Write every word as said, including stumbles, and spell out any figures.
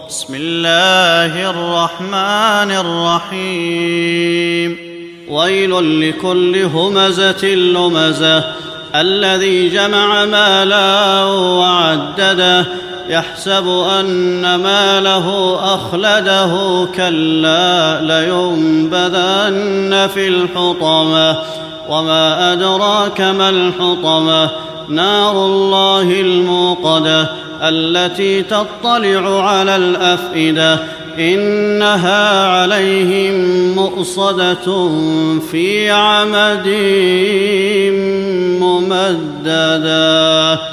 بسم الله الرحمن الرحيم ويل لكل همزة لمزة الذي جمع مالا وعدده يحسب أن ماله أخلده كلا لينبذن في الحطمة وما أدراك ما الحطمة نار الله الموقدة التي تطلع على الأفئدة إنها عليهم مؤصدة في عمد ممددة